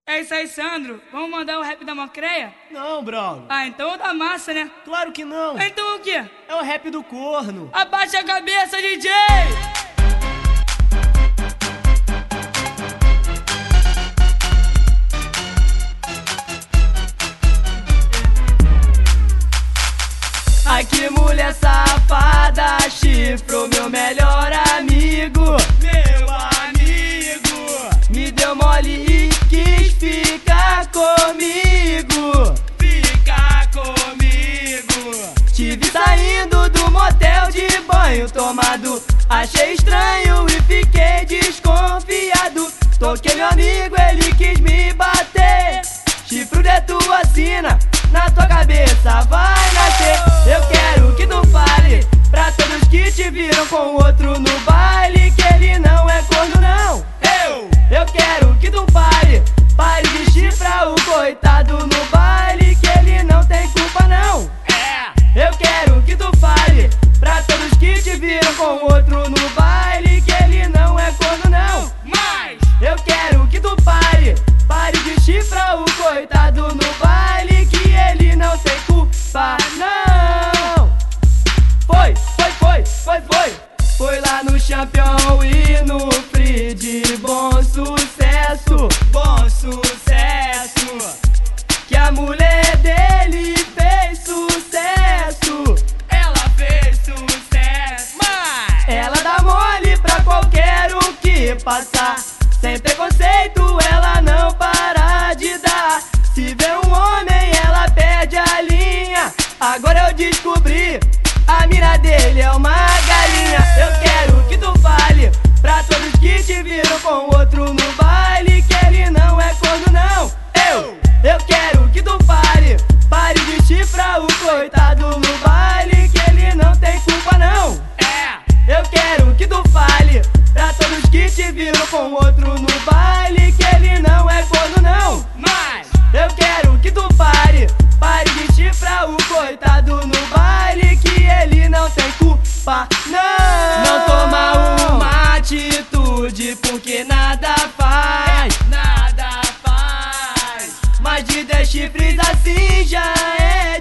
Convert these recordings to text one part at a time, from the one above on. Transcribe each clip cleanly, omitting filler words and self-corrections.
É isso aí, Sandro. Vamos mandar o rap da Mocreia? Não, Braulio. Ah, então o da massa, né? Claro que não. Então o quê? É o rap do corno. Abaixa a cabeça, DJ! Ai, que mulher safada, chifrou meu melhor amigo. Meu amigo. Me deu mole e quis ficar comigo. Ficar comigo. Tive saindo do motel de banho tomado. Achei estranho e fiquei desconfiado. Toquei meu amigo, ele quis me bater. Chifre de tua sina, na tua cabeça vai nascer. Eu quero que tu fale pra todos que te viram com outro no baile que ele não é corno não. Eu quero que tu fale, pare de chifrar o coitado no baile que ele não tem culpa não. Eu quero que tu fale pra todos que te viram com outro no baile que ele não é corno não. Mas eu quero que tu pare de chifrar o coitado no baile que ele não tem culpa não. Foi lá no Champion e no Free de bom sucesso. Bom sucesso. Que a mulher dele fez sucesso. Ela fez sucesso. Mas ela dá mole pra qualquer um que passar. Sem preconceito ela não para de dar. Se vê um homem ela perde a linha. Agora eu descobri, a mira dele é uma galinha. Eu quero que tu fale pra todos que te viram com outro no baile que ele não é corno não. Eu quero que tu pare de chifrar o coitado no baile que ele não tem culpa não. Eu quero que tu fale pra todos que te viram com outro no baile que ele não é corno não. Mas eu quero que tu pare de chifrar o coitado no baile que ele não tem culpa não. Não toma uma atitude porque nada faz. Nada faz. Mas de 10 chifres assim já é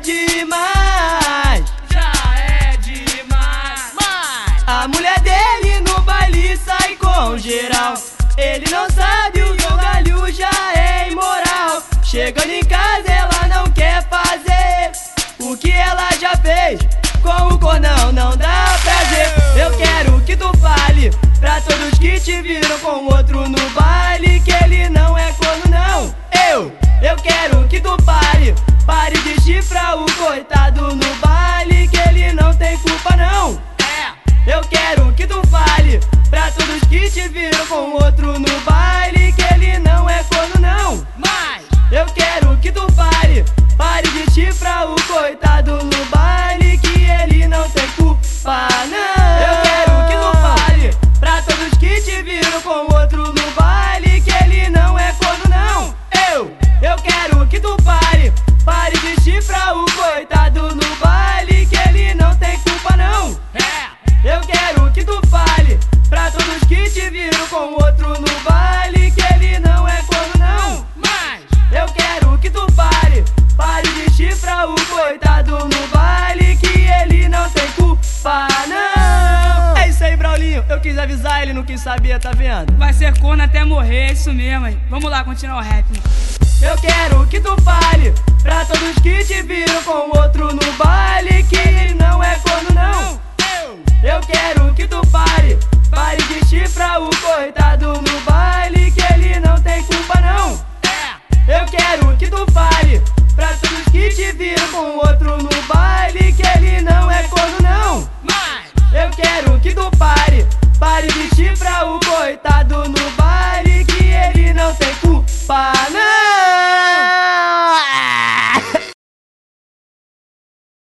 demais. Já é demais. Mas a mulher dele no baile sai com geral. Ele não sabe o que o galho já é imoral. Chegando em casa ela não quer fazer o que ela já fez. Com o cornão não dá prazer. Eu quero que tu fale pra todos que te viram com outro no baile que ele não é corno não. Eu quero que tu pare de chifrar o coitado no baile que ele não tem culpa não. Eu quero que tu fale pra todos que te viram com outro no baile que ele não é corno não. Mas eu quero que tu pare de chifrar o coitado no baile que ele não tem culpa não. Eu quero que tu fale pra todos que te viram com outro no baile que ele não é corno não. Eu quero que tu pare de chifrar o coitado no baile que ele não tem culpa não. Eu quero que tu fale pra todos que te viram com outro no baile que ele não é corno não. Mas eu quero que tu pare de chifrar o coitado no baile que ele não tem culpa não. É isso aí, Braulinho. Eu quis avisar, ele não quis saber, tá vendo? Vai ser corno até morrer, é isso mesmo, hein? Vamos lá, continuar o rap. Eu quero que tu fale pra todos que te viram com outro no baile que ele não é corno não. Eu quero que tu pare de chifrar o coitado no baile que ele não tem culpa não. Eu quero que tu fale pra todos que te viram com outro no baile que ele não é corno não. Mas eu quero que tu pare de